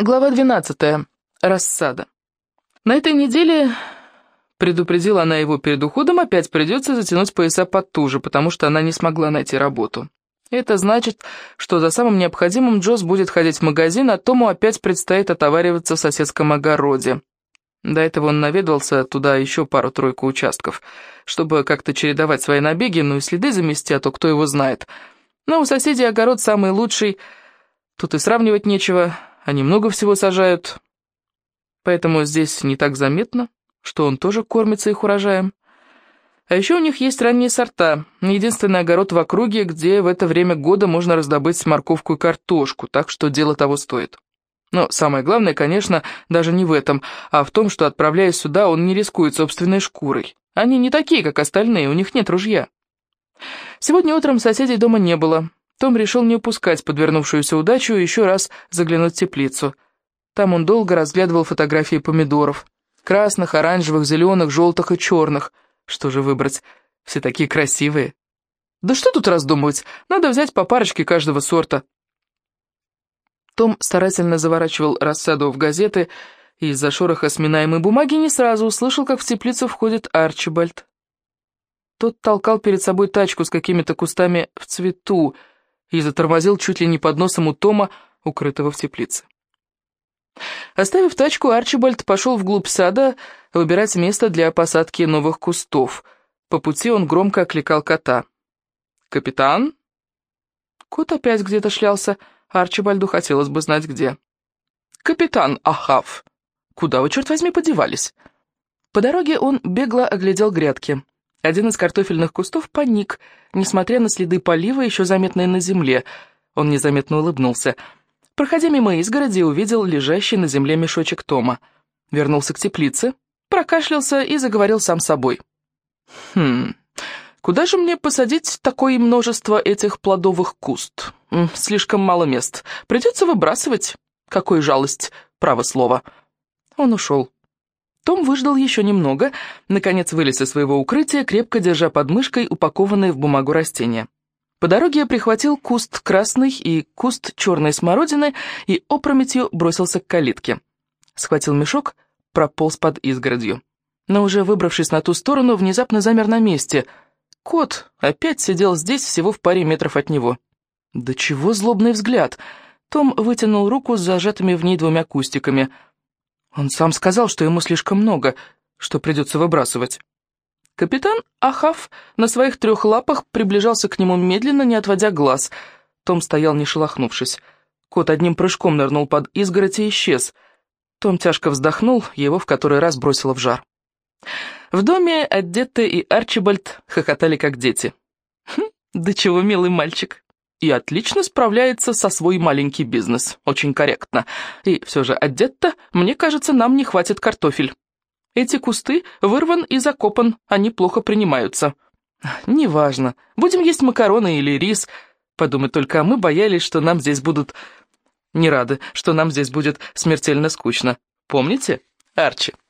Глава 12. Рассада. На этой неделе, предупредила она его перед уходом, опять придется затянуть пояса потуже, потому что она не смогла найти работу. Это значит, что за самым необходимым Джосс будет ходить в магазин, а Тому опять предстоит отовариваться в соседском огороде. До этого он наведывался туда еще пару-тройку участков, чтобы как-то чередовать свои набеги, ну и следы замести, а то кто его знает. Но у соседей огород самый лучший, тут и сравнивать нечего. Они много всего сажают, поэтому здесь не так заметно, что он тоже кормится их урожаем. А еще у них есть ранние сорта, единственный огород в округе, где в это время года можно раздобыть морковку и картошку, так что дело того стоит. Но самое главное, конечно, даже не в этом, а в том, что, отправляясь сюда, он не рискует собственной шкурой. Они не такие, как остальные, у них нет ружья. Сегодня утром соседей дома не было. Том решил не упускать подвернувшуюся удачу и еще раз заглянуть в теплицу. Там он долго разглядывал фотографии помидоров. Красных, оранжевых, зеленых, желтых и черных. Что же выбрать? Все такие красивые. Да что тут раздумывать? Надо взять по парочке каждого сорта. Том старательно заворачивал рассаду в газеты и из-за шороха сминаемой бумаги не сразу услышал, как в теплицу входит Арчибальд. Тот толкал перед собой тачку с какими-то кустами в цвету и затормозил чуть ли не под носом у Тома, укрытого в теплице. Оставив тачку, Арчибальд пошел вглубь сада выбирать место для посадки новых кустов. По пути он громко окликал кота. «Капитан?» Кот опять где-то шлялся, Арчибальду хотелось бы знать где. «Капитан Ахав, куда вы, черт возьми, подевались?» По дороге он бегло оглядел грядки. Один из картофельных кустов поник, несмотря на следы полива, еще заметные на земле. Он незаметно улыбнулся. Проходя мимо изгороди, увидел лежащий на земле мешочек Тома. Вернулся к теплице, прокашлялся и заговорил сам с собой. Куда же мне посадить такое множество этих плодовых куст? Слишком мало мест. Придется выбрасывать. Какой жалость, право слово». Он ушел. Том выждал еще немного, наконец вылез из своего укрытия, крепко держа под мышкой упакованные в бумагу растения. По дороге прихватил куст красной и куст черной смородины и опрометью бросился к калитке. Схватил мешок, прополз под изгородью. Но уже выбравшись на ту сторону, внезапно замер на месте. Кот опять сидел здесь, всего в паре метров от него. Да чего злобный взгляд! Том вытянул руку с зажатыми в ней 2 кустиками. Он сам сказал, что ему слишком много, что придется выбрасывать. Капитан Ахав на своих 3 лапах приближался к нему медленно, не отводя глаз. Том стоял, не шелохнувшись. Кот одним прыжком нырнул под изгородь и исчез. Том тяжко вздохнул, его в который раз бросило в жар. В доме Адетта и Арчибальд хохотали, как дети. Да чего милый мальчик. И отлично справляется со свой маленький бизнес. Очень корректно. И все же, Адетта, мне кажется, нам не хватит картофель. Эти кусты вырван и закопан, они плохо принимаются. Неважно, будем есть макароны или рис. Подумать только, а мы боялись, что нам здесь будут... Не рады, что нам здесь будет смертельно скучно. Помните, Арчи?